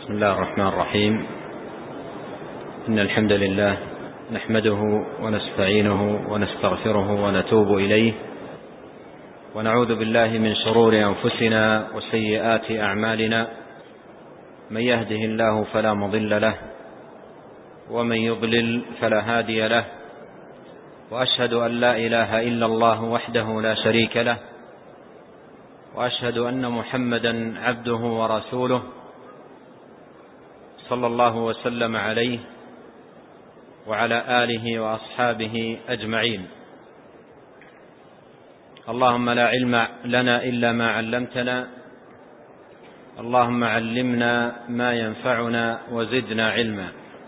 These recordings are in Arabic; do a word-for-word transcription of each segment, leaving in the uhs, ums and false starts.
بسم الله الرحمن الرحيم. إن الحمد لله نحمده ونستعينه ونستغفره ونتوب إليه، ونعوذ بالله من شرور أنفسنا وسيئات أعمالنا. من يهده الله فلا مضل له، ومن يضلل فلا هادي له، وأشهد أن لا إله إلا الله وحده لا شريك له، وأشهد أن محمدا عبده ورسوله صلى الله وسلم عليه وعلى آله وأصحابه أجمعين. اللهم لا علم لنا إلا ما علمتنا، اللهم علمنا ما ينفعنا وزدنا علما.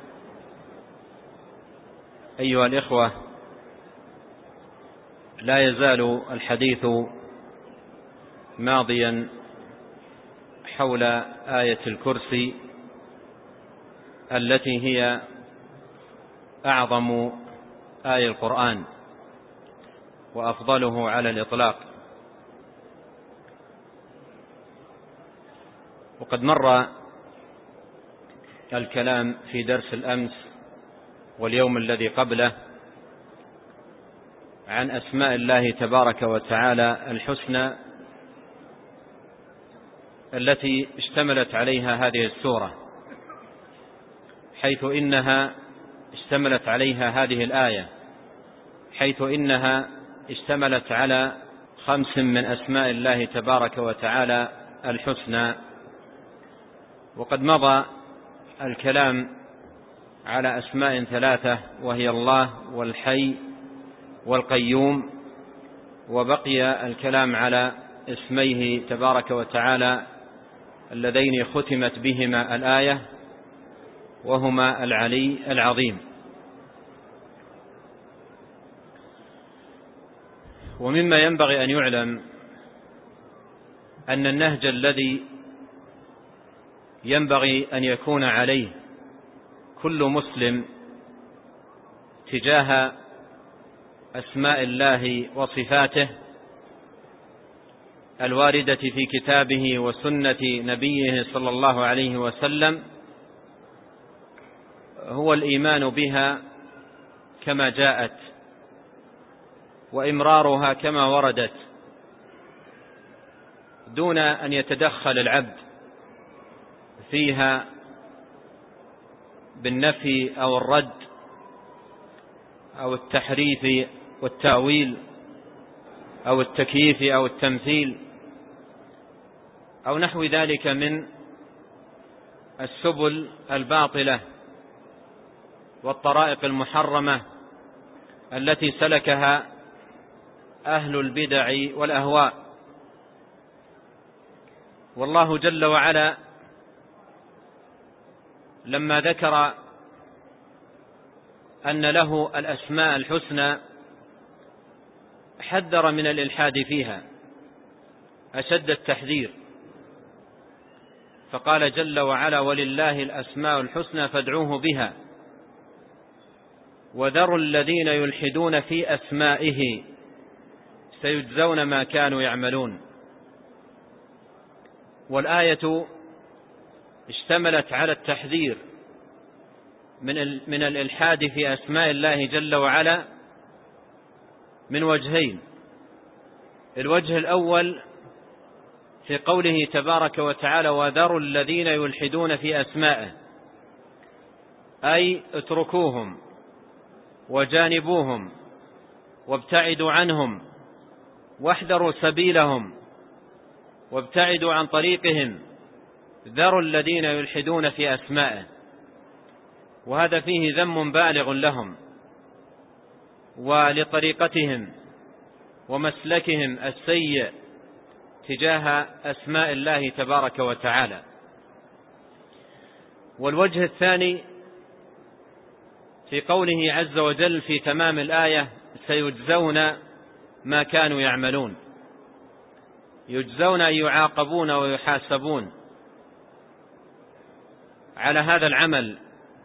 أيها الإخوة، لا يزال الحديث ماضيا حول آية الكرسي التي هي أعظم آية القرآن وأفضله على الإطلاق. وقد مر الكلام في درس الأمس واليوم الذي قبله عن أسماء الله تبارك وتعالى الحسنى التي اشتملت عليها هذه السورة، حيث إنها اشتملت عليها هذه الآية، حيث إنها اشتملت على خمس من أسماء الله تبارك وتعالى الحسنى. وقد مضى الكلام على أسماء ثلاثة، وهي الله والحي والقيوم، وبقي الكلام على اسميه تبارك وتعالى اللذين ختمت بهما الآية، وهما العلي العظيم. ومما ينبغي أن يعلم أن النهج الذي ينبغي أن يكون عليه كل مسلم تجاه أسماء الله وصفاته الواردة في كتابه وسنة نبيه صلى الله عليه وسلم هو الإيمان بها كما جاءت، وإمرارها كما وردت، دون أن يتدخل العبد فيها بالنفي أو الرد أو التحريف والتأويل أو التكييف أو التمثيل أو نحو ذلك من السبل الباطلة والطرائق المحرمة التي سلكها أهل البدع والأهواء. والله جل وعلا لما ذكر أن له الأسماء الحسنى حذر من الإلحاد فيها أشد التحذير، فقال جل وعلا: ولله الأسماء الحسنى فادعوه بها وذروا الذين يلحدون في أسمائه سيجزون ما كانوا يعملون. والآية اشتملت على التحذير من من الإلحاد في أسماء الله جل وعلا من وجهين. الوجه الأول في قوله تبارك وتعالى: وذروا الذين يلحدون في أسمائه، أي اتركوهم وجانبوهم وابتعدوا عنهم واحذروا سبيلهم وابتعدوا عن طريقهم. ذروا الذين يلحدون في أسمائه، وهذا فيه ذم بالغ لهم ولطريقتهم ومسلكهم السيء تجاه أسماء الله تبارك وتعالى. والوجه الثاني في قوله عز وجل في تمام الآية: سيجزون ما كانوا يعملون. يجزون أن يعاقبون ويحاسبون على هذا العمل.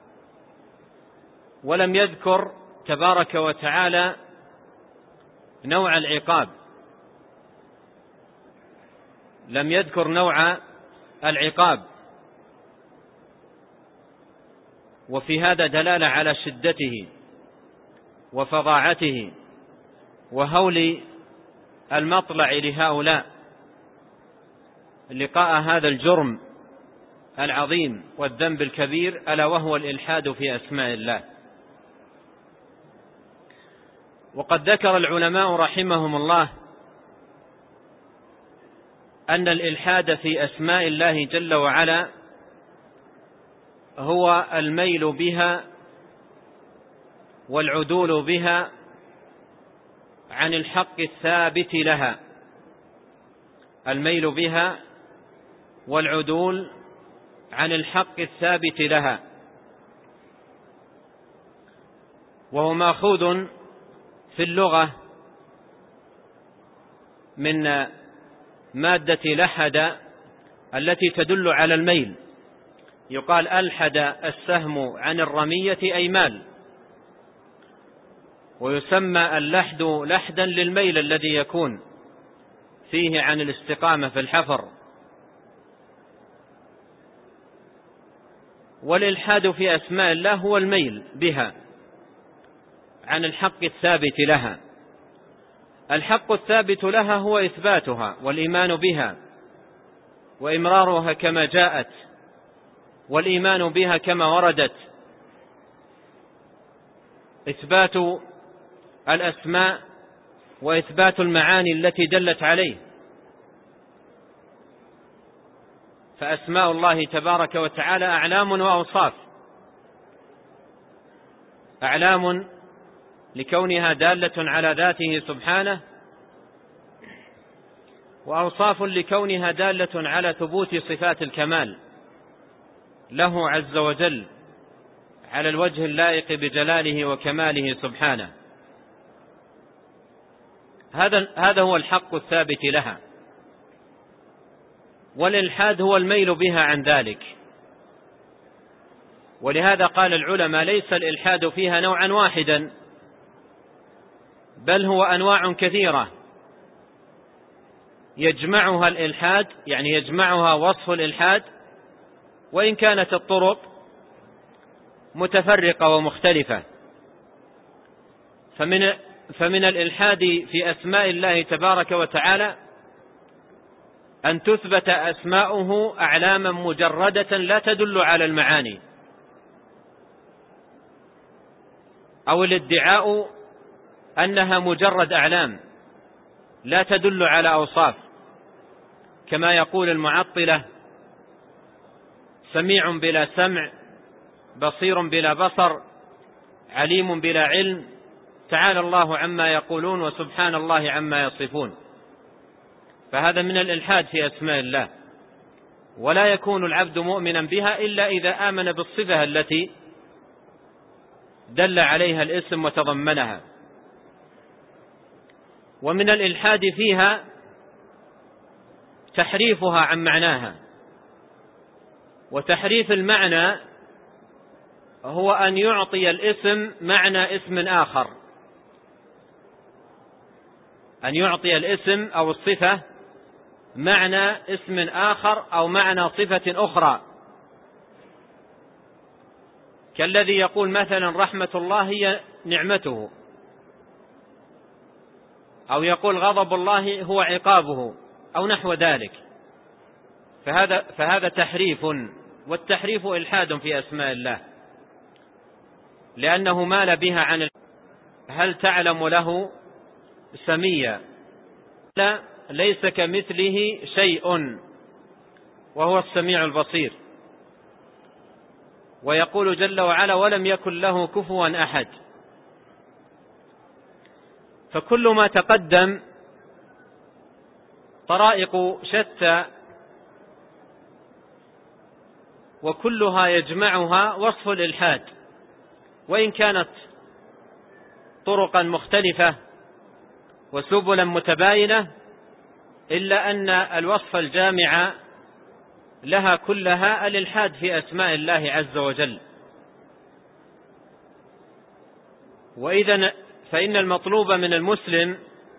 ولم يذكر تبارك وتعالى نوع العقاب، لم يذكر نوع العقاب، وفي هذا دلالة على شدته وفظاعته وهول المطلع لهؤلاء لقاء هذا الجرم العظيم والذنب الكبير، ألا وهو الإلحاد في أسماء الله. وقد ذكر العلماء رحمهم الله أن الإلحاد في أسماء الله جل وعلا هو الميل بها والعدول بها عن الحق الثابت لها، الميل بها والعدول عن الحق الثابت لها، وهو مأخوذ في اللغة من مادة لحد التي تدل على الميل. يقال ألحد السهم عن الرمية أي مال، ويسمى اللحد لحدا للميل الذي يكون فيه عن الاستقامة في الحفر. والإلحاد في أسماء الله هو الميل بها عن الحق الثابت لها. الحق الثابت لها هو إثباتها والإيمان بها وإمرارها كما جاءت والإيمان بها كما وردت، إثبات الأسماء وإثبات المعاني التي دلت عليه. فأسماء الله تبارك وتعالى أعلام وأوصاف، أعلام لكونها دالة على ذاته سبحانه، وأوصاف لكونها دالة على ثبوت صفات الكمال له عز وجل على الوجه اللائق بجلاله وكماله سبحانه. هذا هذا هو الحق الثابت لها، والإلحاد هو الميل بها عن ذلك. ولهذا قال العلماء: ليس الإلحاد فيها نوعا واحدا، بل هو أنواع كثيرة يجمعها الإلحاد، يعني يجمعها وصف الإلحاد، وإن كانت الطرق متفرقة ومختلفة. فمن فمن الإلحاد في أسماء الله تبارك وتعالى أن تثبت أسماؤه أعلاما مجردة لا تدل على المعاني، أو الادعاء أنها مجرد أعلام لا تدل على أوصاف، كما يقول المعطلة: سميع بلا سمع، بصير بلا بصر، عليم بلا علم، تعالى الله عما يقولون وسبحان الله عما يصفون. فهذا من الإلحاد في أسماء الله، ولا يكون العبد مؤمنا بها إلا إذا آمن بالصفة التي دل عليها الاسم وتضمنها. ومن الإلحاد فيها تحريفها عن معناها، وتحريف المعنى هو أن يعطي الاسم معنى اسم آخر، أن يعطي الاسم أو الصفة معنى اسم آخر أو معنى صفة أخرى، كالذي يقول مثلا: رحمة الله هي نعمته، أو يقول: غضب الله هو عقابه، أو نحو ذلك. فهذا فهذا تحريف، والتحريف إلحاد في أسماء الله، لأنه مال بها عن هل تعلم له سميا، لا، ليس كمثله شيء وهو السميع البصير. ويقول جل وعلا: ولم يكن له كفوا أحد. فكل ما تقدم طرائق شتى، وكلها يجمعها وصف الإلحاد، وإن كانت طرقا مختلفة وسبلا متباينة، إلا أن الوصف الجامع لها كلها الإلحاد في أسماء الله عز وجل. وإذن فإن المطلوب من المسلم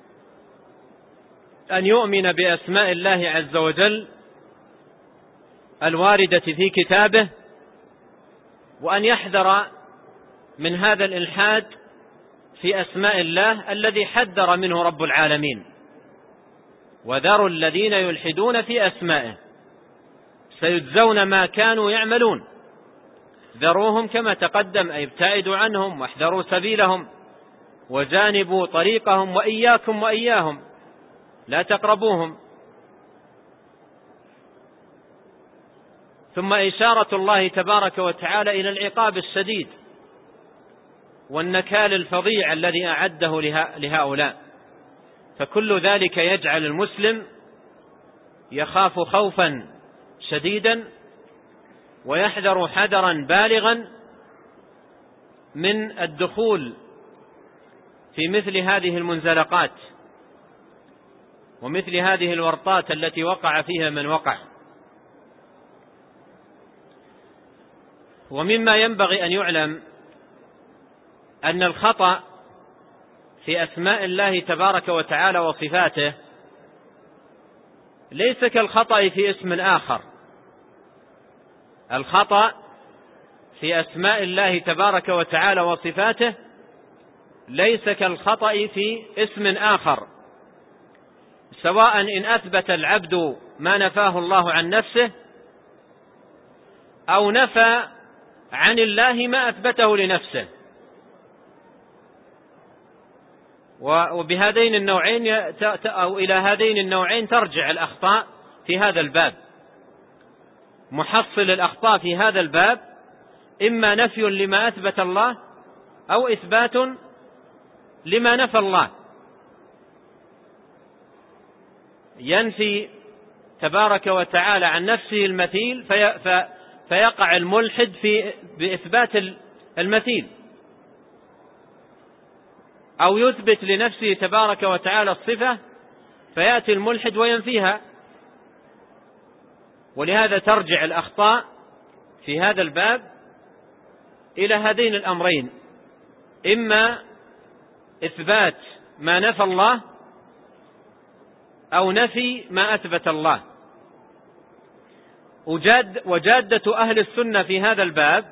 أن يؤمن بأسماء الله عز وجل الواردة في كتابه وأن يحذر من هذا الإلحاد في أسماء الله الذي حذر منه رب العالمين: وذروا الذين يلحدون في أسمائه سيجزون ما كانوا يعملون. ذروهم كما تقدم، أي ابتعدوا عنهم واحذروا سبيلهم وجانبوا طريقهم، وإياكم وإياهم لا تقربوهم. ثم إشارة الله تبارك وتعالى إلى العقاب الشديد والنكال الفظيع الذي أعده لهؤلاء. فكل ذلك يجعل المسلم يخاف خوفا شديدا ويحذر حذرا بالغا من الدخول في مثل هذه المنزلقات ومثل هذه الورطات التي وقع فيها من وقع. ومما ينبغي أن يعلم أن الخطأ في أسماء الله تبارك وتعالى وصفاته ليس كالخطأ في اسم آخر. الخطأ في أسماء الله تبارك وتعالى وصفاته ليس كالخطأ في اسم آخر، سواء إن أثبت العبد ما نفاه الله عن نفسه أو نفى عن الله ما أثبته لنفسه. وبهذين النوعين أو إلى هذين النوعين ترجع الأخطاء في هذا الباب. محصل الأخطاء في هذا الباب إما نفي لما أثبت الله أو إثبات لما نفى الله. ينفي تبارك وتعالى عن نفسه المثيل في فيقع الملحد في بإثبات المثيل، أو يثبت لنفسه تبارك وتعالى الصفة فيأتي الملحد وينفيها. ولهذا ترجع الأخطاء في هذا الباب إلى هذين الأمرين: إما إثبات ما نفى الله أو نفي ما أثبت الله. وجاد وجادة أهل السنة في هذا الباب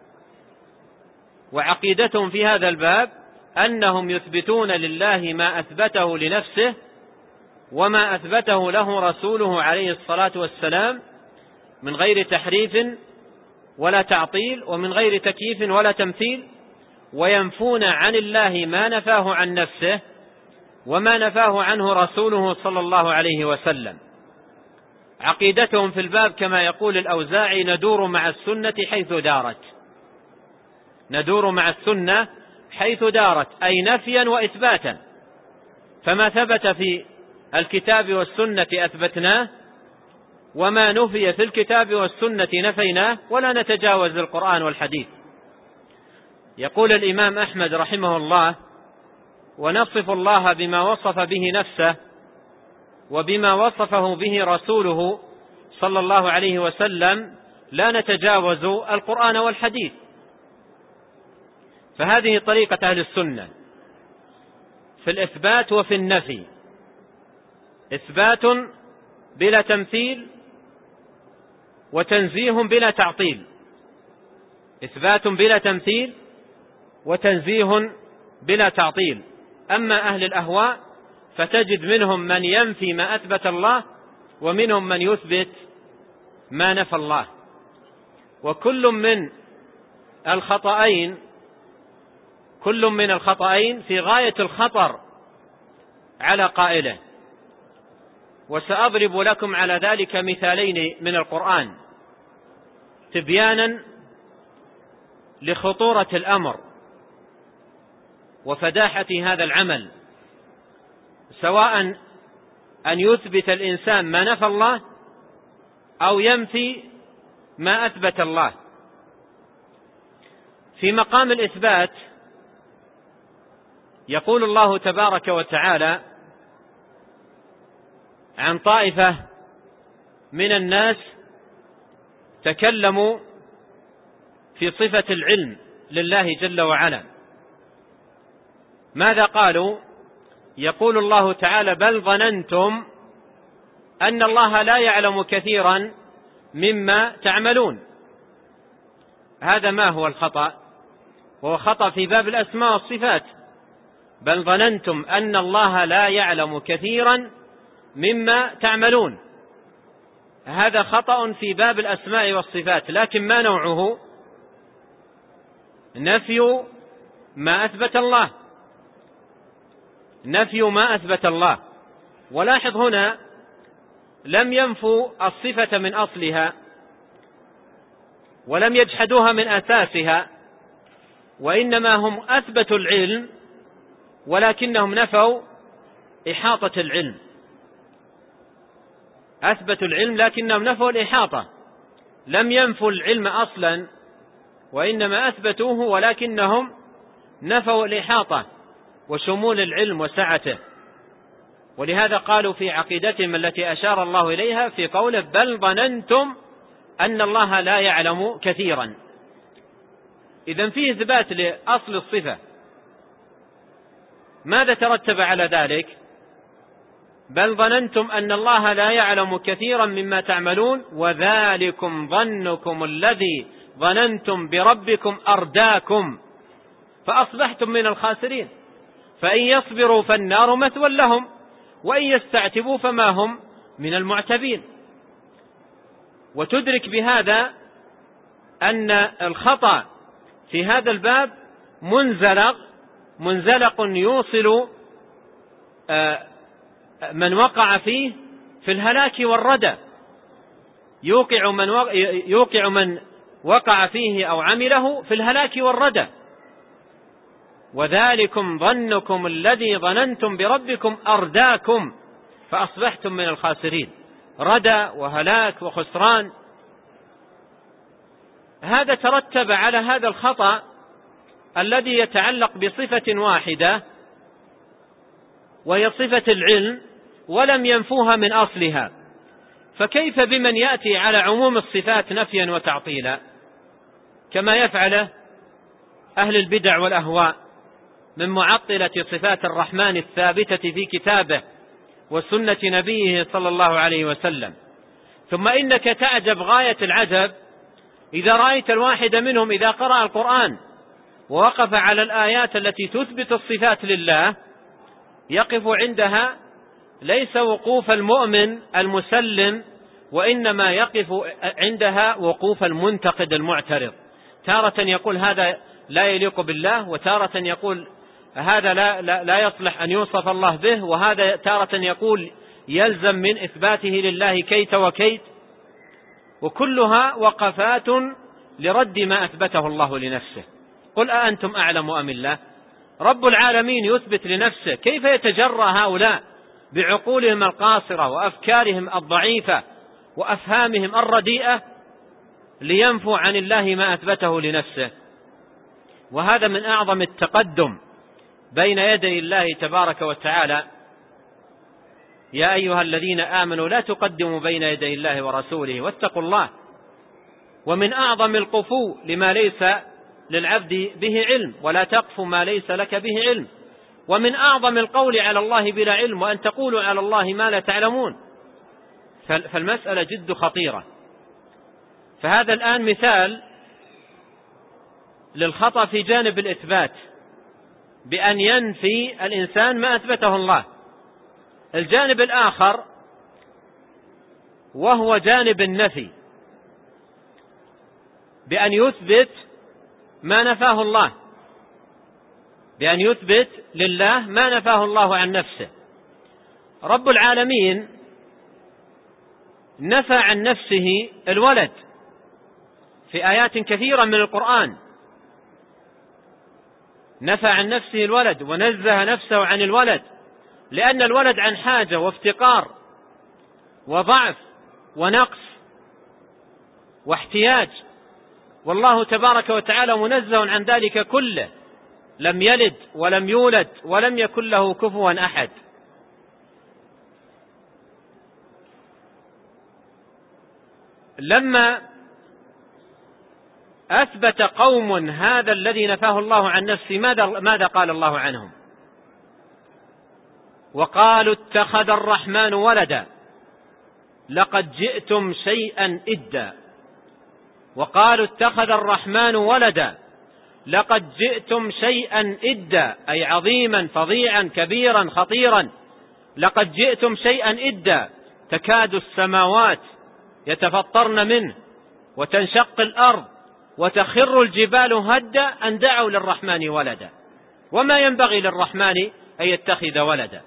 وعقيدتهم في هذا الباب أنهم يثبتون لله ما أثبته لنفسه وما أثبته له رسوله عليه الصلاة والسلام من غير تحريف ولا تعطيل ومن غير تكييف ولا تمثيل، وينفون عن الله ما نفاه عن نفسه وما نفاه عنه رسوله صلى الله عليه وسلم. عقيدتهم في الباب كما يقول الأوزاعي: ندور مع السنة حيث دارت. ندور مع السنة حيث دارت، أي نفيا وإثباتا. فما ثبت في الكتاب والسنة أثبتناه، وما نفي في الكتاب والسنة نفيناه، ولا نتجاوز القرآن والحديث. يقول الإمام أحمد رحمه الله: ونصف الله بما وصف به نفسه وبما وصفه به رسوله صلى الله عليه وسلم، لا نتجاوز القرآن والحديث. فهذه طريقة أهل السنة في الإثبات وفي النفي: إثبات بلا تمثيل وتنزيه بلا تعطيل. إثبات بلا تمثيل وتنزيه بلا تعطيل. أما أهل الأهواء فتجد منهم من ينفي ما أثبت الله ومنهم من يثبت ما نفى الله. وكل من الخطأين كل من الخطأين في غاية الخطر على قائله. وسأضرب لكم على ذلك مثالين من القرآن تبيانا لخطورة الأمر وفداحة هذا العمل، سواء أن يثبت الإنسان ما نفى الله أو ينفي ما أثبت الله. في مقام الإثبات يقول الله تبارك وتعالى عن طائفة من الناس تكلموا في صفة العلم لله جل وعلا. ماذا قالوا؟ يقول الله تعالى: بل ظننتم أن الله لا يعلم كثيرا مما تعملون. هذا ما هو الخطأ؟ وهو خطأ في باب الأسماء والصفات. بل ظننتم أن الله لا يعلم كثيرا مما تعملون. هذا خطأ في باب الأسماء والصفات، لكن ما نوعه؟ نفي ما أثبت الله، نفي ما أثبت الله. ولاحظ هنا لم ينفوا الصفة من أصلها، ولم يجحدوها من أساسها، وإنما هم أثبتوا العلم ولكنهم نفوا إحاطة العلم. أثبتوا العلم لكنهم نفوا الإحاطة، لم ينفوا العلم أصلا، وإنما أثبتوه ولكنهم نفوا الإحاطة وشمول العلم وسعته. ولهذا قالوا في عقيدتهم التي أشار الله إليها في قوله بل ظننتم أن الله لا يعلم كثيرا. إذن فيه إثبات لأصل الصفة. ماذا ترتب على ذلك؟ بل ظننتم أن الله لا يعلم كثيرا مما تعملون وذلكم ظنكم الذي ظننتم بربكم أرداكم فأصبحتم من الخاسرين. فإن يصبروا فالنار مثوى لهم وإن يستعتبوا فما هم من المعتبين. وتدرك بهذا أن الخطأ في هذا الباب منزلق منزلق يوصل من وقع فيه في الهلاك والردى، يوقع من يوقع من وقع فيه أو عمله في الهلاك والردى. وذلكم ظنكم الذي ظننتم بربكم أرداكم فأصبحتم من الخاسرين. ردى وهلاك وخسران. هذا ترتب على هذا الخطأ الذي يتعلق بصفة واحدة وهي صفة العلم، ولم ينفوها من أصلها. فكيف بمن يأتي على عموم الصفات نفيا وتعطيلا كما يفعله أهل البدع والأهواء من معطلة صفات الرحمن الثابتة في كتابه وسنة نبيه صلى الله عليه وسلم. ثم إنك تعجب غاية العجب إذا رأيت الواحد منهم إذا قرأ القرآن ووقف على الآيات التي تثبت الصفات لله يقف عندها ليس وقوف المؤمن المسلم، وإنما يقف عندها وقوف المنتقد المعترض. تارة يقول هذا لا يليق بالله، وتارة يقول هذا لا, لا, لا يصلح أن يوصف الله به، وهذا تارة يقول يلزم من إثباته لله كيت وكيت. وكلها وقفات لرد ما أثبته الله لنفسه. قل أأنتم أعلم أم الله؟ رب العالمين يثبت لنفسه، كيف يتجرى هؤلاء بعقولهم القاصرة وأفكارهم الضعيفة وأفهامهم الرديئة لينفوا عن الله ما أثبته لنفسه؟ وهذا من أعظم التقدم بين يدي الله تبارك وتعالى. يا أيها الذين آمنوا لا تقدموا بين يدي الله ورسوله واتقوا الله. ومن أعظم القفو لما ليس للعبد به علم، ولا تقف ما ليس لك به علم. ومن أعظم القول على الله بلا علم، وأن تقولوا على الله ما لا تعلمون. فالمسألة جد خطيرة. فهذا الآن مثال للخطأ في جانب الإثبات بأن ينفي الإنسان ما أثبته الله. الجانب الآخر وهو جانب النفي بأن يثبت ما نفاه الله، بأن يثبت لله ما نفاه الله عن نفسه. رب العالمين نفى عن نفسه الولد في آيات كثيرة من القرآن، نفى عن نفسه الولد ونزه نفسه عن الولد، لأن الولد عن حاجة وافتقار وضعف ونقص واحتياج، والله تبارك وتعالى منزه عن ذلك كله، لم يلد ولم يولد ولم يكن له كفوا أحد. لما أثبت قوم هذا الذي نفاه الله عن نفسه ماذا, ماذا قال الله عنهم؟ وقالوا اتخذ الرحمن ولدا لقد جئتم شيئا إدا. وقالوا اتخذ الرحمن ولدا لقد جئتم شيئا إدا، أي عظيما فظيعا كبيرا خطيرا. لقد جئتم شيئا إدا، تكاد السماوات يتفطرن منه وتنشق الأرض وتخر الجبال هدا أن دعوا للرحمن ولدا، وما ينبغي للرحمن أن يتخذ ولدا.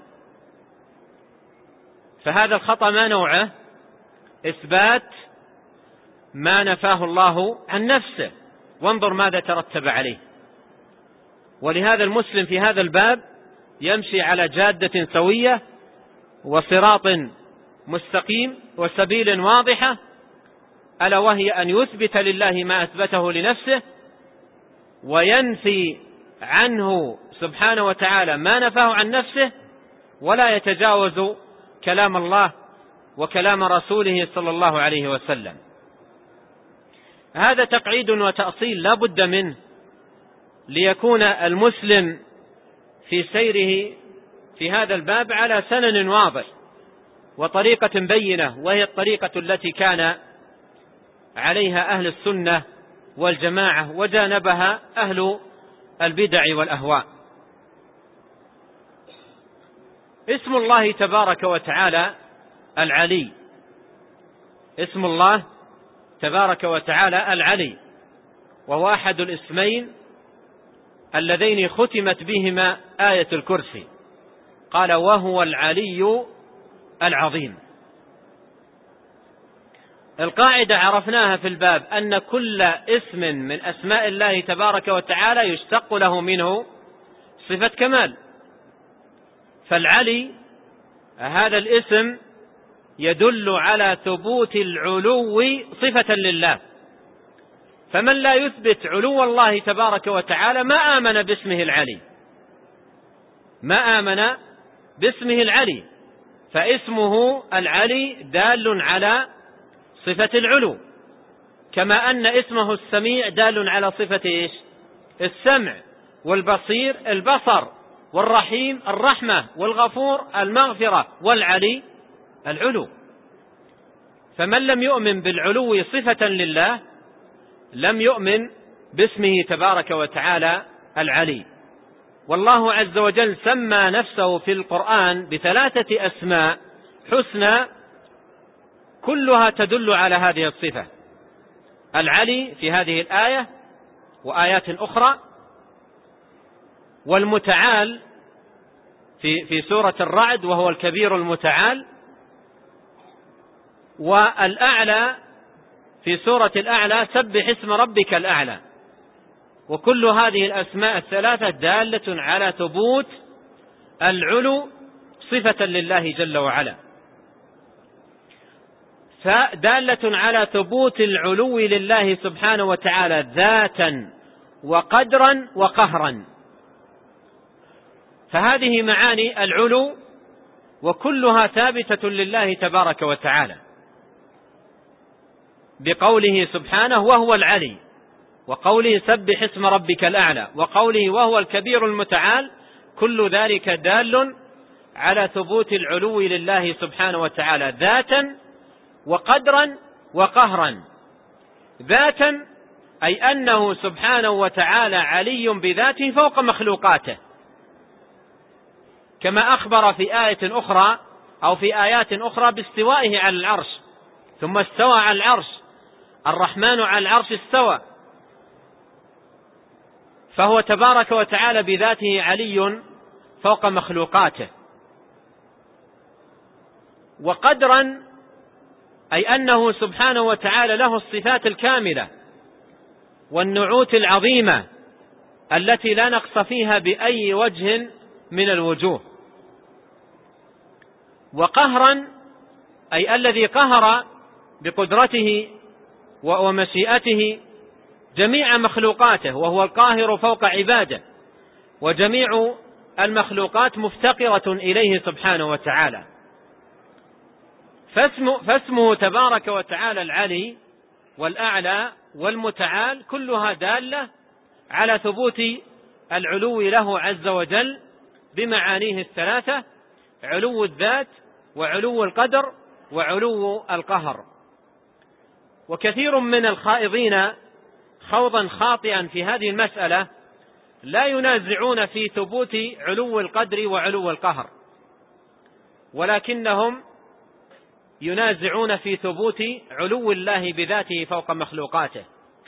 فهذا الخطأ ما نوعه؟ إثبات ما نفاه الله عن نفسه، وانظر ماذا ترتب عليه. ولهذا المسلم في هذا الباب يمشي على جادة سوية وصراط مستقيم وسبيل واضحة، ألا وهي أن يثبت لله ما أثبته لنفسه، وينفي عنه سبحانه وتعالى ما نفاه عن نفسه، ولا يتجاوز كلام الله وكلام رسوله صلى الله عليه وسلم. هذا تقعيد وتأصيل لا بد منه ليكون المسلم في سيره في هذا الباب على سنن واضح وطريقة بينة، وهي الطريقة التي كان عليها أهل السنة والجماعة وجانبها أهل البدع والأهواء. اسم الله تبارك وتعالى العلي، اسم الله تبارك وتعالى العلي، وهو أحد الاسمين اللذين ختمت بهما آية الكرسي، قال وهو العلي العظيم. القاعدة عرفناها في الباب أن كل اسم من أسماء الله تبارك وتعالى يشتق له منه صفة كمال. فالعلي هذا الاسم يدل على ثبوت العلو صفة لله، فمن لا يثبت علو الله تبارك وتعالى ما آمن باسمه العلي، ما آمن باسمه العلي. فاسمه العلي دال على صفة العلو، كما أن اسمه السميع دال على صفة إيش؟ السمع، والبصير البصر، والرحيم الرحمة، والغفور المغفرة، والعلي العلو. فمن لم يؤمن بالعلو صفة لله لم يؤمن باسمه تبارك وتعالى العلي. والله عز وجل سمى نفسه في القرآن بثلاثة أسماء حسنى كلها تدل على هذه الصفة: العلي في هذه الآية وآيات أخرى، والمتعال في في سورة الرعد وهو الكبير المتعال، والأعلى في سورة الأعلى سبح اسم ربك الأعلى. وكل هذه الأسماء الثلاثة دالة على ثبوت العلو صفة لله جل وعلا، فدالة على ثبوت العلو لله سبحانه وتعالى ذاتا وقدرا وقهرا. فهذه معاني العلو وكلها ثابتة لله تبارك وتعالى بقوله سبحانه وهو العلي، وقوله سبح اسم ربك الأعلى، وقوله وهو الكبير المتعال. كل ذلك دال على ثبوت العلو لله سبحانه وتعالى ذاتا وقدرا وقهرا. ذاتا أي أنه سبحانه وتعالى علي بذاته فوق مخلوقاته، كما أخبر في آية أخرى أو في آيات أخرى باستوائه على العرش، ثم استوى على العرش، الرحمن على العرش استوى. فهو تبارك وتعالى بذاته علي فوق مخلوقاته. وقدرا أي أنه سبحانه وتعالى له الصفات الكاملة والنعوت العظيمة التي لا نقص فيها بأي وجه من الوجوه. وقهرا أي الذي قهر بقدرته ومشيئته جميع مخلوقاته، وهو القاهر فوق عباده، وجميع المخلوقات مفتقرة إليه سبحانه وتعالى. فاسمه, فاسمه تبارك وتعالى العلي والأعلى والمتعال كلها دالة على ثبوت العلو له عز وجل بمعانيه الثلاثة: علو الذات، وعلو القدر، وعلو القهر. وكثير من الخائضين خوضا خاطئا في هذه المسألة لا ينازعون في ثبوت علو القدر وعلو القهر، ولكنهم ينازعون في ثبوت علو الله بذاته فوق مخلوقاته،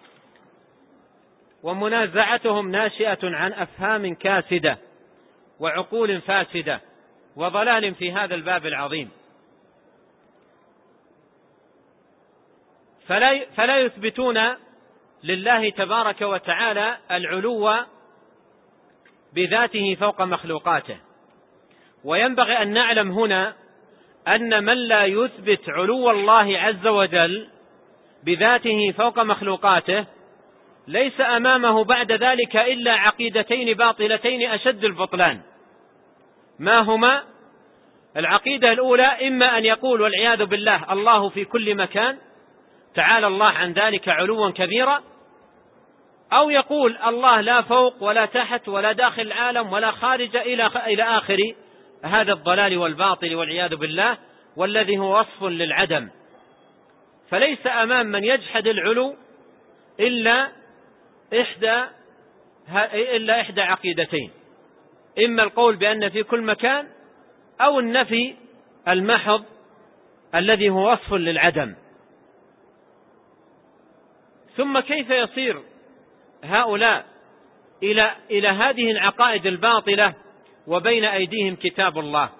ومنازعتهم ناشئة عن أفهام كاسدة وعقول فاسدة وضلال في هذا الباب العظيم. فلا فلا يثبتون لله تبارك وتعالى العلو بذاته فوق مخلوقاته. وينبغي أن نعلم هنا أن من لا يثبت علو الله عز وجل بذاته فوق مخلوقاته ليس أمامه بعد ذلك إلا عقيدتين باطلتين أشد البطلان. ما هما؟ العقيدة الأولى إما أن يقول والعياذ بالله الله في كل مكان تعالى الله عن ذلك علوا كبيرا، أو يقول الله لا فوق ولا تحت ولا داخل العالم ولا خارج إلى آخر هذا الضلال والباطل والعياذ بالله، والذي هو وصف للعدم. فليس أمام من يجحد العلو إلا إحدى إلا إحدى عقيدتين، إما القول بأن في كل مكان، أو النفي المحض الذي هو وصف للعدم. ثم كيف يصير هؤلاء إلى إلى هذه العقائد الباطلة وبين أيديهم كتاب الله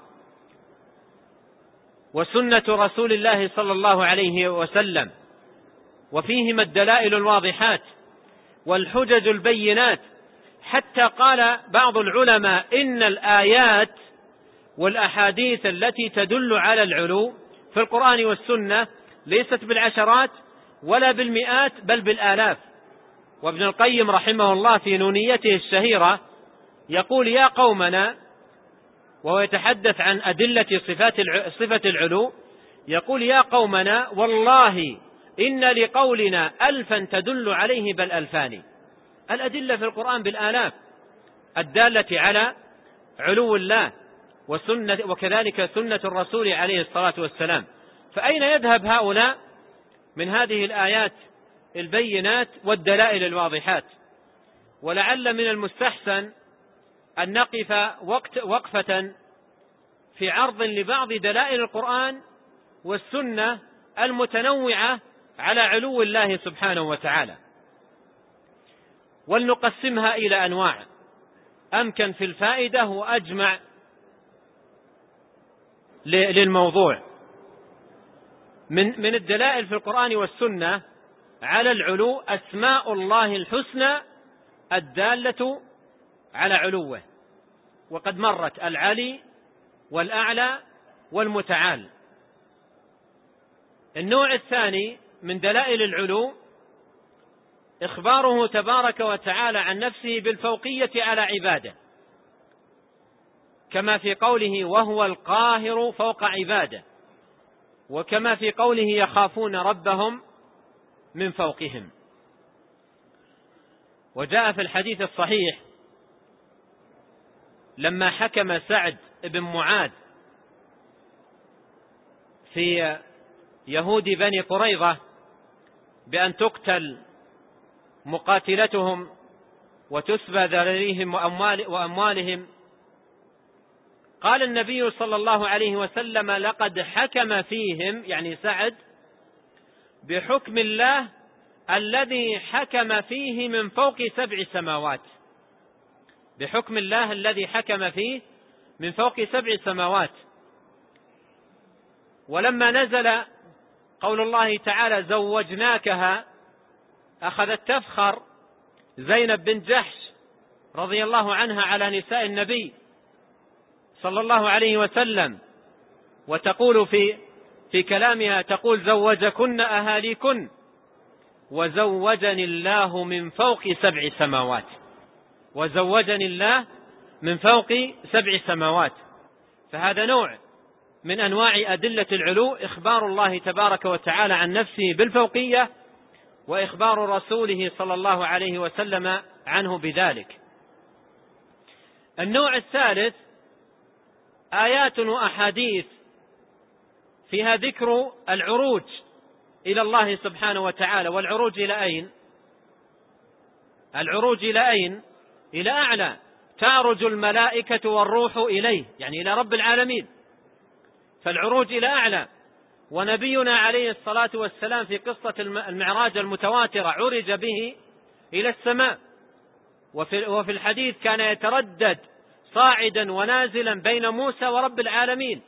وسنة رسول الله صلى الله عليه وسلم، وفيهما الدلائل الواضحات والحجج البينات، حتى قال بعض العلماء إن الآيات والأحاديث التي تدل على العلو في القرآن والسنة ليست بالعشرات ولا بالمئات بل بالآلاف. وابن القيم رحمه الله في نونيته الشهيرة يقول يا قومنا، وهو يتحدث عن أدلة صفات صفة العلو، يقول يا قومنا والله إن لقولنا ألفا تدل عليه بل ألفان. الأدلة في القرآن بالآلاف الدالة على علو الله وسنة، وكذلك سنة الرسول عليه الصلاة والسلام. فأين يذهب هؤلاء من هذه الآيات البينات والدلائل الواضحات؟ ولعل من المستحسن أن نقف وقت وقفة في عرض لبعض دلائل القرآن والسنة المتنوعة على علو الله سبحانه وتعالى، ولنقسمها إلى أنواع أمكن في الفائدة وأجمع للموضوع. من من الدلائل في القرآن والسنة على العلو أسماء الله الحسنى الدالة على علوه، وقد مرت العلي والأعلى والمتعال. النوع الثاني من دلائل العلو إخباره تبارك وتعالى عن نفسه بالفوقية على عباده، كما في قوله وهو القاهر فوق عباده، وكما في قوله يخافون ربهم من فوقهم. وجاء في الحديث الصحيح لما حكم سعد بن معاذ في يهود بني قريظة بأن تقتل مقاتلتهم وتسبى ذراريهم وأموالهم، قال النبي صلى الله عليه وسلم لقد حكم فيهم، يعني سعد، بحكم الله الذي حكم فيه من فوق سبع سماوات، بحكم الله الذي حكم فيه من فوق سبع سماوات. ولما نزل قول الله تعالى زوجناكها أخذت تفخر زينب بن جحش رضي الله عنها على نساء النبي صلى الله عليه وسلم، وتقول في في كلامها تقول زوجكن أهاليكن وزوجني الله من فوق سبع سماوات، وزوجني الله من فوق سبع سماوات. فهذا نوع من أنواع أدلة العلو، إخبار الله تبارك وتعالى عن نفسه بالفوقية، وإخبار رسوله صلى الله عليه وسلم عنه بذلك. النوع الثالث آيات وأحاديث فيها ذكر العروج إلى الله سبحانه وتعالى. والعروج إلى أين؟ العروج إلى أين؟ إلى أعلى. تعرج الملائكة والروح إليه، يعني إلى رب العالمين، فالعروج إلى أعلى. ونبينا عليه الصلاة والسلام في قصة المعراج المتواترة عرج به إلى السماء، وفي الحديث كان يتردد صاعدا ونازلا بين موسى ورب العالمين،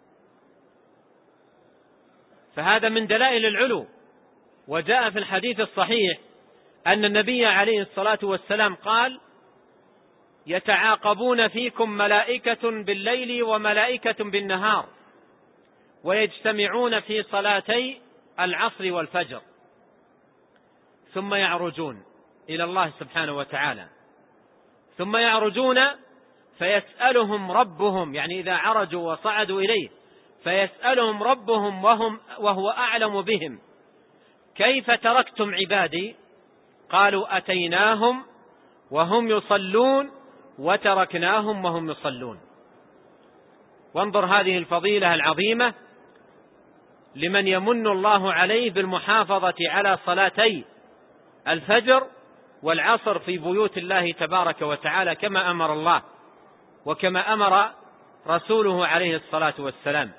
فهذا من دلائل العلو. وجاء في الحديث الصحيح أن النبي عليه الصلاة والسلام قال: يتعاقبون فيكم ملائكة بالليل وملائكة بالنهار، ويجتمعون في صلاتي العصر والفجر، ثم يعرجون إلى الله سبحانه وتعالى، ثم يعرجون فيسألهم ربهم، يعني إذا عرجوا وصعدوا إليه فيسألهم ربهم وهم وهو أعلم بهم: كيف تركتم عبادي؟ قالوا: أتيناهم وهم يصلون وتركناهم وهم يصلون. وانظر هذه الفضيلة العظيمة لمن يمن الله عليه بالمحافظة على صلاتي الفجر والعصر في بيوت الله تبارك وتعالى كما أمر الله وكما أمر رسوله عليه الصلاة والسلام.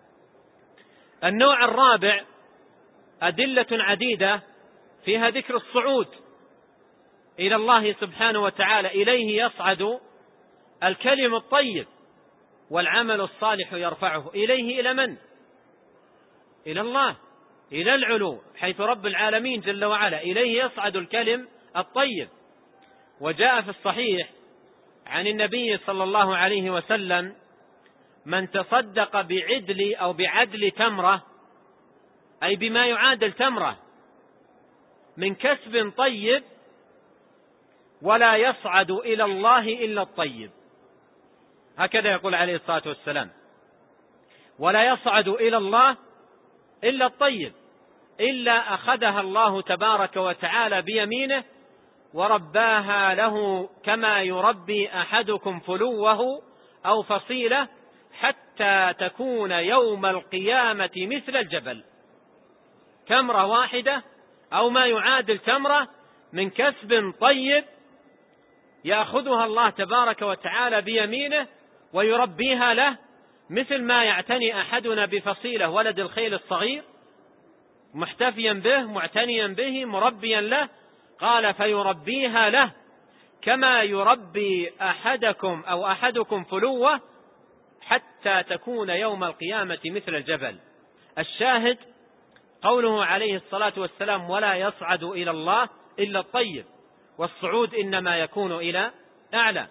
النوع الرابع أدلة عديدة فيها ذكر الصعود إلى الله سبحانه وتعالى، إليه يصعد الكلم الطيب والعمل الصالح يرفعه. إليه إلى من؟ إلى الله، إلى العلو، حيث رب العالمين جل وعلا إليه يصعد الكلم الطيب. وجاء في الصحيح عن النبي صلى الله عليه وسلم: من تصدق بعدل أو بعدل تمرة، أي بما يعادل تمرة، من كسب طيب، ولا يصعد إلى الله إلا الطيب. هكذا يقول عليه الصلاة والسلام: ولا يصعد إلى الله إلا الطيب، إلا أخذها الله تبارك وتعالى بيمينه ورباها له كما يربي أحدكم فلوه أو فصيلة، حتى تكون يوم القيامة مثل الجبل. تمرة واحدة أو ما يعادل تمرة من كسب طيب يأخذها الله تبارك وتعالى بيمينه ويربيها له، مثل ما يعتني أحدنا بفصيلة ولد الخيل الصغير، محتفيا به معتنيا به مربيا له. قال: فيربيها له كما يربي أحدكم أو أحدكم فلوه، حتى تكون يوم القيامة مثل الجبل. الشاهد قوله عليه الصلاة والسلام: ولا يصعد إلى الله إلا الطيب، والصعود إنما يكون إلى أعلى.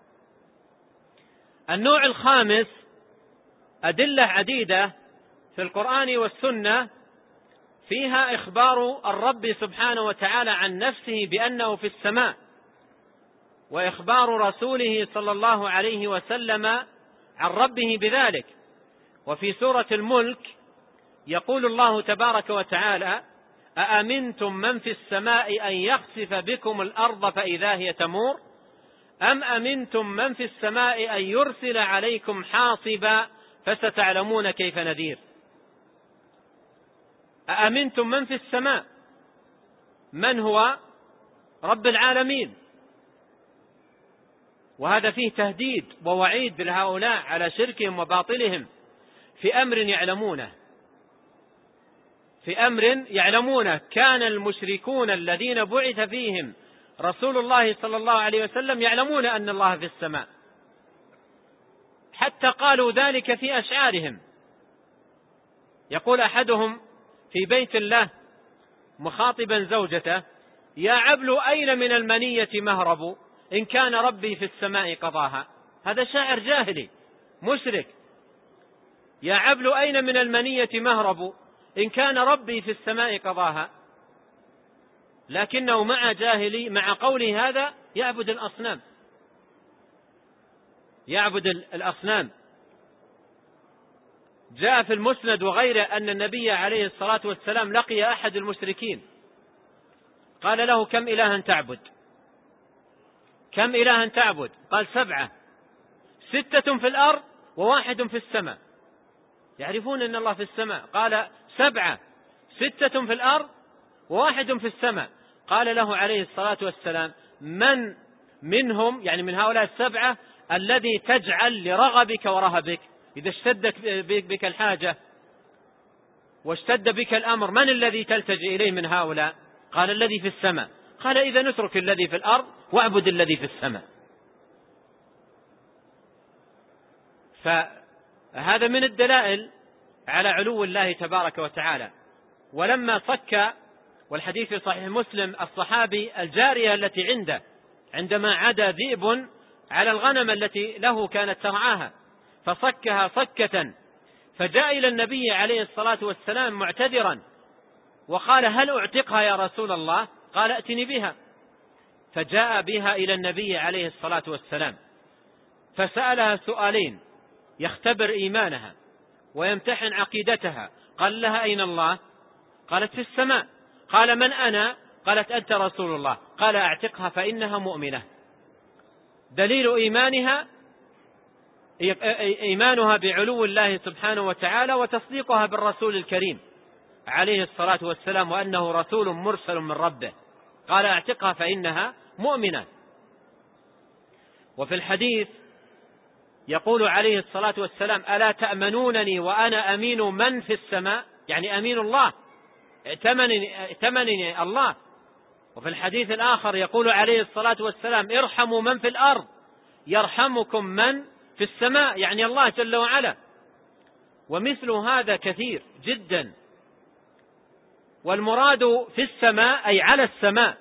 النوع الخامس أدلة عديدة في القرآن والسنة فيها إخبار الرب سبحانه وتعالى عن نفسه بأنه في السماء، وإخبار رسوله صلى الله عليه وسلم عن ربه بذلك. وفي سورة الملك يقول الله تبارك وتعالى: أأمنتم من في السماء أن يخسف بكم الأرض فإذا هي تمور، أم أمنتم من في السماء أن يرسل عليكم حاصبا فستعلمون كيف نذير. أأمنتم من في السماء، من هو؟ رب العالمين. وهذا فيه تهديد ووعيد لهؤلاء على شركهم وباطلهم في أمر يعلمونه، في أمر يعلمونه. كان المشركون الذين بعث فيهم رسول الله صلى الله عليه وسلم يعلمون أن الله في السماء، حتى قالوا ذلك في أشعارهم. يقول أحدهم في بيت الله مخاطبا زوجته: يا عبل أين من المنية مهرب، إن كان ربي في السماء قضاها. هذا شاعر جاهلي مشرك. يا عبل أين من المنية مهرب، إن كان ربي في السماء قضاها. لكنه مع جاهلي مع قوله هذا يعبد الأصنام، يعبد الأصنام. جاء في المسند وغيره أن النبي عليه الصلاة والسلام لقي أحد المشركين قال له: كم إلها تعبد؟ كم إلها تعبد؟ قال: سبعة، ستة في الأرض وواحد في السماء. يعرفون أن الله في السماء. قال: سبعة، ستة في الأرض وواحد في السماء. قال له عليه الصلاة والسلام: من منهم، يعني من هؤلاء السبعة، الذي تجعل لرغبك ورهبك؟ إذا اشتدت بك الحاجة واشتد بك الأمر، من الذي تلتجئ إليه من هؤلاء؟ قال: الذي في السماء. قال: إذا نترك الذي في الأرض واعبد الذي في السماء. فهذا من الدلائل على علو الله تبارك وتعالى. ولما صك، والحديث في صحيح مسلم، الصحابي الجارية التي عنده عندما عدا ذئب على الغنم التي له كانت ترعاها فصكها صكة، فجاء إلى النبي عليه الصلاة والسلام معتذرا وقال: هل أعتقها يا رسول الله؟ قال: ائتني بها. فجاء بها إلى النبي عليه الصلاة والسلام فسألها سؤالين يختبر إيمانها ويمتحن عقيدتها. قال لها: أين الله؟ قالت: في السماء. قال: من أنا؟ قالت: أنت رسول الله. قال: أعتقها فإنها مؤمنة. دليل إيمانها إيمانها بعلو الله سبحانه وتعالى وتصديقها بالرسول الكريم عليه الصلاة والسلام وأنه رسول مرسل من ربه. قال: أعتقها فإنها مؤمنة. وفي الحديث يقول عليه الصلاة والسلام: ألا تأمنونني وأنا أمين من في السماء؟ يعني أمين الله، ائتمنني, ائتمنني الله. وفي الحديث الآخر يقول عليه الصلاة والسلام: ارحموا من في الأرض يرحمكم من في السماء، يعني الله جل وعلا. ومثل هذا كثير جدا. والمراد في السماء أي على السماء،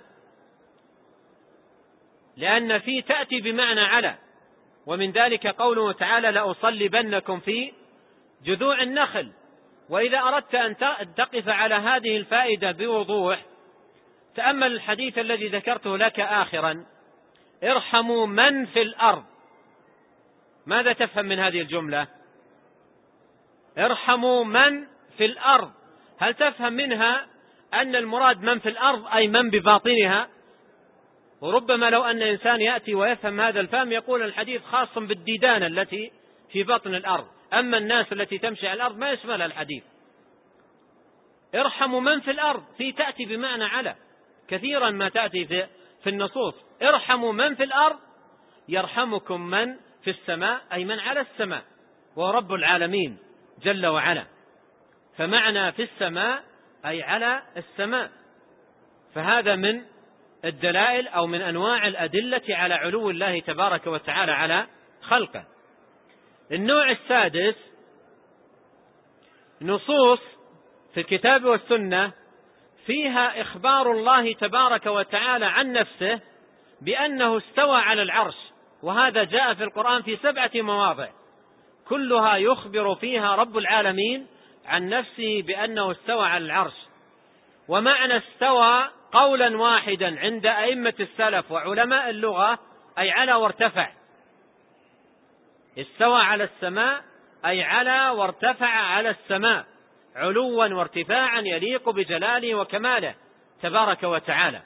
لأن في تأتي بمعنى على، ومن ذلك قوله تعالى: لأصلبنكم في جذوع النخل. وإذا أردت أن تقف على هذه الفائدة بوضوح تأمل الحديث الذي ذكرته لك آخرا: ارحموا من في الأرض. ماذا تفهم من هذه الجملة؟ ارحموا من في الأرض، هل تفهم منها أن المراد من في الأرض أي من بباطنها؟ وربما لو أن إنسان يأتي ويفهم هذا الفهم يقول الحديث خاص بالديدان التي في بطن الأرض، أما الناس التي تمشي على الأرض ما يشمل الحديث. ارحموا من في الأرض في تأتي بمعنى على، كثيرا ما تأتي في, في النصوص: ارحموا من في الأرض يرحمكم من في السماء، أي من على السماء وهو رب العالمين جل وعلا. فمعنى في السماء أي على السماء. فهذا من الدلائل أو من أنواع الأدلة على علو الله تبارك وتعالى على خلقه. النوع السادس نصوص في الكتاب والسنة فيها إخبار الله تبارك وتعالى عن نفسه بأنه استوى على العرش، وهذا جاء في القرآن في سبعة مواضع كلها يخبر فيها رب العالمين عن نفسه بأنه استوى على العرش. ومعنى استوى قولا واحدا عند أئمة السلف وعلماء اللغة أي على وارتفع. استوى على السماء أي على وارتفع على السماء علوا وارتفاعا يليق بجلاله وكماله تبارك وتعالى.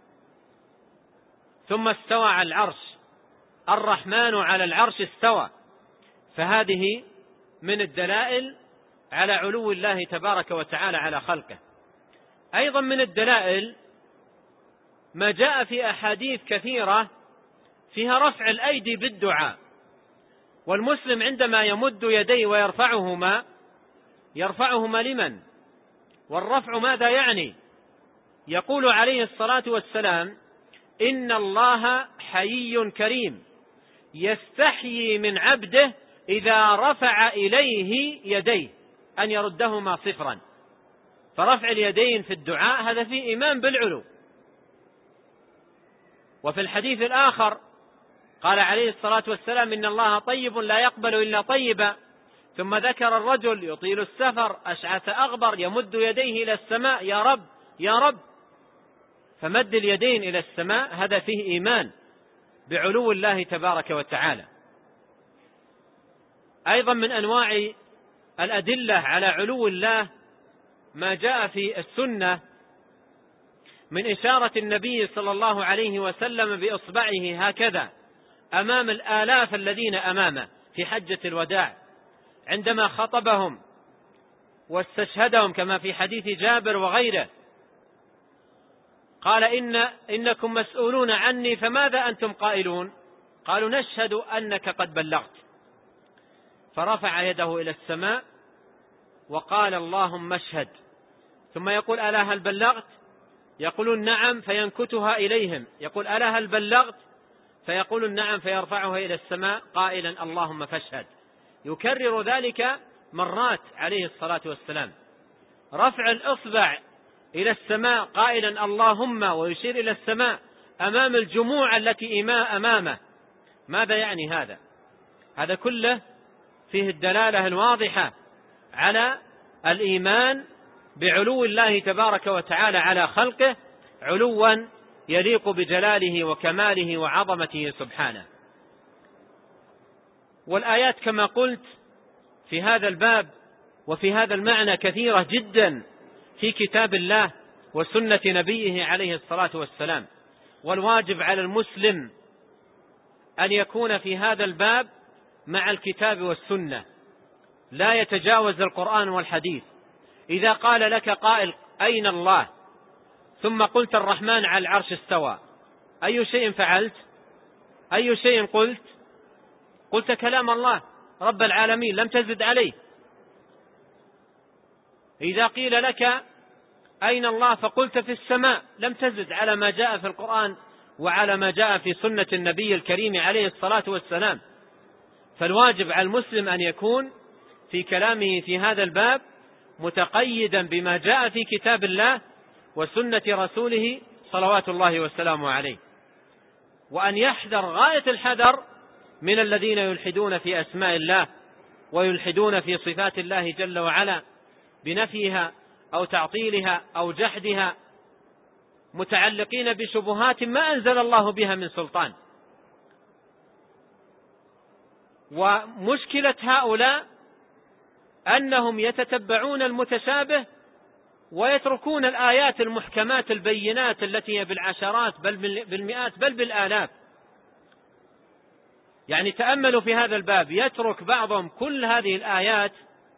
ثم استوى على العرش، الرحمن على العرش استوى. فهذه من الدلائل على علو الله تبارك وتعالى على خلقه. أيضا من الدلائل ما جاء في أحاديث كثيرة فيها رفع الأيدي بالدعاء، والمسلم عندما يمد يديه ويرفعهما يرفعهما لمن؟ والرفع ماذا يعني؟ يقول عليه الصلاة والسلام: إن الله حيي كريم يستحيي من عبده إذا رفع إليه يديه أن يردهما صفرا. فرفع اليدين في الدعاء هذا فيه إيمان بالعلو. وفي الحديث الآخر قال عليه الصلاة والسلام: إن الله طيب لا يقبل إلا طيبا. ثم ذكر الرجل يطيل السفر أشعث أغبر يمد يديه إلى السماء: يا رب يا رب. فمد اليدين إلى السماء هذا فيه إيمان بعلو الله تبارك وتعالى. أيضا من أنواع الأدلة على علو الله ما جاء في السنة من إشارة النبي صلى الله عليه وسلم بإصبعه هكذا أمام الآلاف الذين أمامه في حجة الوداع عندما خطبهم واستشهدهم كما في حديث جابر وغيره، قال إن إنكم مسؤولون عني فماذا أنتم قائلون؟ قالوا نشهد أنك قد بلغت. فرفع يده إلى السماء وقال اللهم اشهد، ثم يقول ألا هل بلغت؟ يقولون نعم، فينكتها إليهم، يقول ألا هل بلغت؟ فيقولون نعم، فيرفعها إلى السماء قائلا اللهم فاشهد. يكرر ذلك مرات عليه الصلاة والسلام، رفع الإصبع إلى السماء قائلا اللهم، ويشير إلى السماء أمام الجموع التي أمامه. ماذا يعني هذا؟ هذا كله فيه الدلالة الواضحة على الإيمان بعلو الله تبارك وتعالى على خلقه، علوا يليق بجلاله وكماله وعظمته سبحانه. والآيات كما قلت في هذا الباب وفي هذا المعنى كثيرة جدا في كتاب الله وسنة نبيه عليه الصلاة والسلام. والواجب على المسلم أن يكون في هذا الباب مع الكتاب والسنة، لا يتجاوز القرآن والحديث. إذا قال لك قائل أين الله؟ ثم قلت الرحمن على العرش استوى، أي شيء فعلت؟ أي شيء قلت؟ قلت كلام الله رب العالمين، لم تزد عليه. إذا قيل لك أين الله فقلت في السماء، لم تزد على ما جاء في القرآن وعلى ما جاء في سنة النبي الكريم عليه الصلاة والسلام. فالواجب على المسلم أن يكون في كلامه في هذا الباب متقيدا بما جاء في كتاب الله وسنة رسوله صلوات الله وسلامه عليه، وأن يحذر غاية الحذر من الذين يلحدون في أسماء الله ويلحدون في صفات الله جل وعلا بنفيها أو تعطيلها أو جحدها، متعلقين بشبهات ما أنزل الله بها من سلطان. ومشكلة هؤلاء أنهم يتتبعون المتشابه ويتركون الآيات المحكمات البينات التي هي بالعشرات بل بالمئات بل بالآلاف. يعني تأملوا في هذا الباب، يترك بعضهم كل هذه الآيات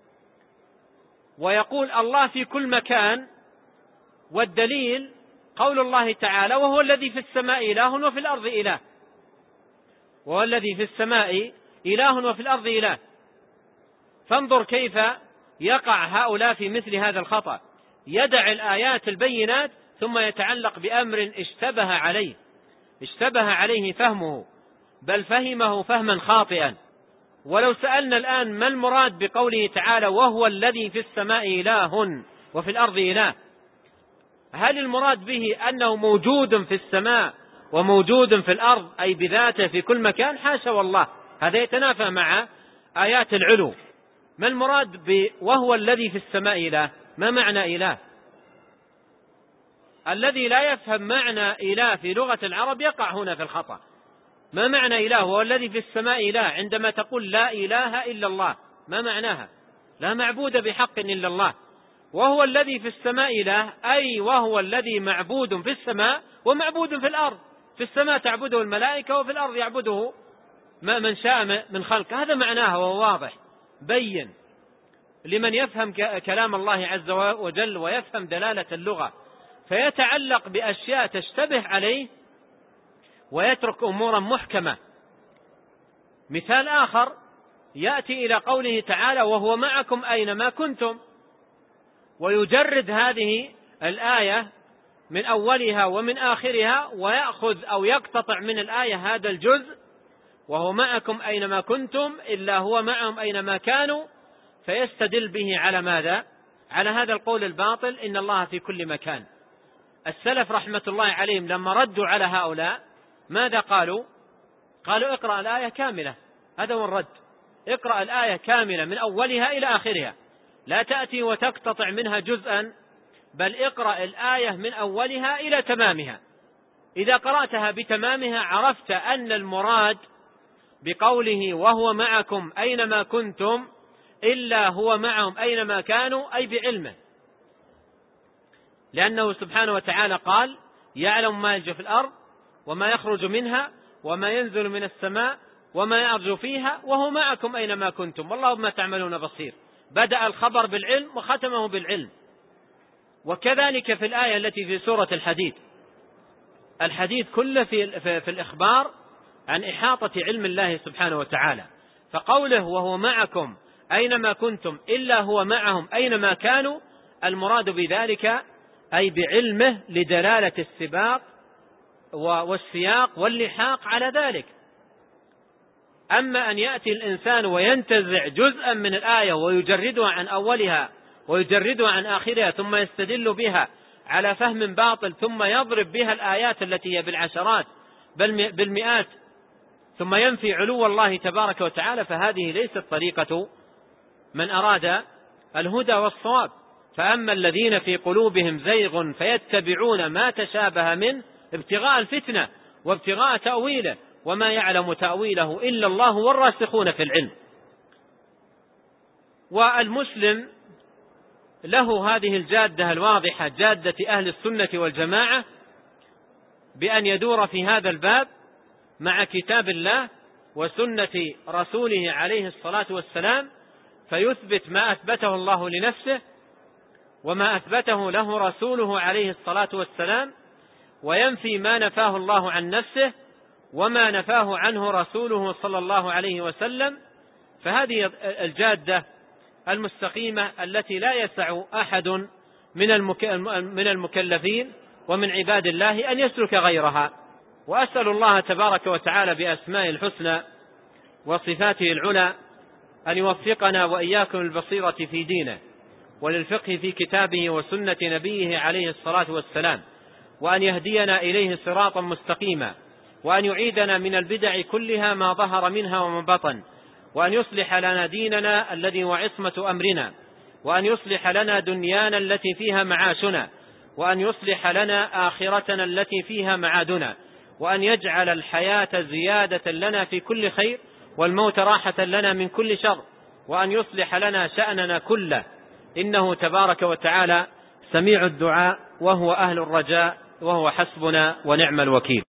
ويقول الله في كل مكان، والدليل قول الله تعالى وهو الذي في السماء إله وفي الأرض إله، وهو الذي في السماء إله وفي الأرض إله. فانظر كيف يقع هؤلاء في مثل هذا الخطأ، يدع الآيات البينات ثم يتعلق بأمر اشتبه عليه اشتبه عليه فهمه، بل فهمه فهما خاطئا. ولو سألنا الآن ما المراد بقوله تعالى وهو الذي في السماء إله وفي الأرض إله، هل المراد به أنه موجود في السماء وموجود في الأرض أي بذاته في كل مكان؟ حاشا والله، هذا يتنافى مع آيات العلو. ما المراد ب وهو الذي في السماء إله؟ ما معنى إله؟ الذي لا يفهم معنى إله في لغة العرب يقع هنا في الخطأ. ما معنى إله؟ هو الذي في السماء إله عندما تقول لا إله إلا الله، ما معناها؟ لا معبود بحق إلا الله. وهو الذي في السماء إله أي وهو الذي معبود في السماء ومعبود في الأرض. في السماء تعبده الملائكة وفي الأرض يعبده ما من شاء من خلق. هذا معناه وهو واضح بين لمن يفهم كلام الله عز وجل ويفهم دلالة اللغة، فيتعلق بأشياء تشتبه عليه ويترك أمورا محكمة. مثال آخر يأتي إلى قوله تعالى وهو معكم أينما كنتم، ويجرد هذه الآية من أولها ومن آخرها ويأخذ أو يقتطع من الآية هذا الجزء وهو معكم أينما كنتم إلا هو معهم أينما كانوا، فيستدل به على ماذا؟ على هذا القول الباطل إن الله في كل مكان. السلف رحمة الله عليهم لما ردوا على هؤلاء ماذا قالوا؟ قالوا اقرأ الآية كاملة، هذا هو الرد، اقرأ الآية كاملة من أولها إلى آخرها، لا تأتي وتقتطع منها جزءا، بل اقرأ الآية من أولها إلى تمامها. إذا قرأتها بتمامها عرفت أن المراد بقوله وهو معكم أينما كنتم إلا هو معهم أينما كانوا أي بعلمه، لأنه سبحانه وتعالى قال يعلم ما يلج في الأرض وما يخرج منها وما ينزل من السماء وما يعرج فيها وهو معكم أينما كنتم والله بما تعملون بصير. بدأ الخبر بالعلم وختمه بالعلم. وكذلك في الآية التي في سورة الحديد، الحديث كله في, في, في الإخبار عن إحاطة علم الله سبحانه وتعالى. فقوله وهو معكم أينما كنتم إلا هو معهم أينما كانوا، المراد بذلك أي بعلمه لدلالة السباق والسياق واللحاق على ذلك. أما أن يأتي الإنسان وينتزع جزءا من الآية ويجردها عن أولها ويجردها عن آخرها ثم يستدل بها على فهم باطل، ثم يضرب بها الآيات التي هي بالعشرات بل بالمئات، ثم ينفي علو الله تبارك وتعالى، فهذه ليست طريقة من أراد الهدى والصواب. فأما الذين في قلوبهم زيغ فيتبعون ما تشابه منه ابتغاء الفتنة وابتغاء تأويله وما يعلم تأويله إلا الله والراسخون في العلم. والمسلم له هذه الجادة الواضحة، جادة أهل السنة والجماعة، بأن يدور في هذا الباب مع كتاب الله وسنة رسوله عليه الصلاة والسلام، فيثبت ما أثبته الله لنفسه وما أثبته له رسوله عليه الصلاة والسلام، وينفي ما نفاه الله عن نفسه وما نفاه عنه رسوله صلى الله عليه وسلم. فهذه الجادة المستقيمة التي لا يسع أحد من المكلفين ومن عباد الله أن يسلك غيرها. وأسأل الله تبارك وتعالى بأسماء الحسنى وصفاته العلى أن يوفقنا وإياكم البصيرة في دينه وللفقه في كتابه وسنة نبيه عليه الصلاة والسلام، وأن يهدينا إليه صراطا مستقيما، وأن يعيدنا من البدع كلها ما ظهر منها وما بطن، وأن يصلح لنا ديننا الذي هو عصمة أمرنا، وأن يصلح لنا دنيانا التي فيها معاشنا، وأن يصلح لنا آخرتنا التي فيها معادنا، وأن يجعل الحياة زيادة لنا في كل خير والموت راحة لنا من كل شر، وأن يصلح لنا شأننا كله، إنه تبارك وتعالى سميع الدعاء وهو أهل الرجاء وهو حسبنا ونعم الوكيل.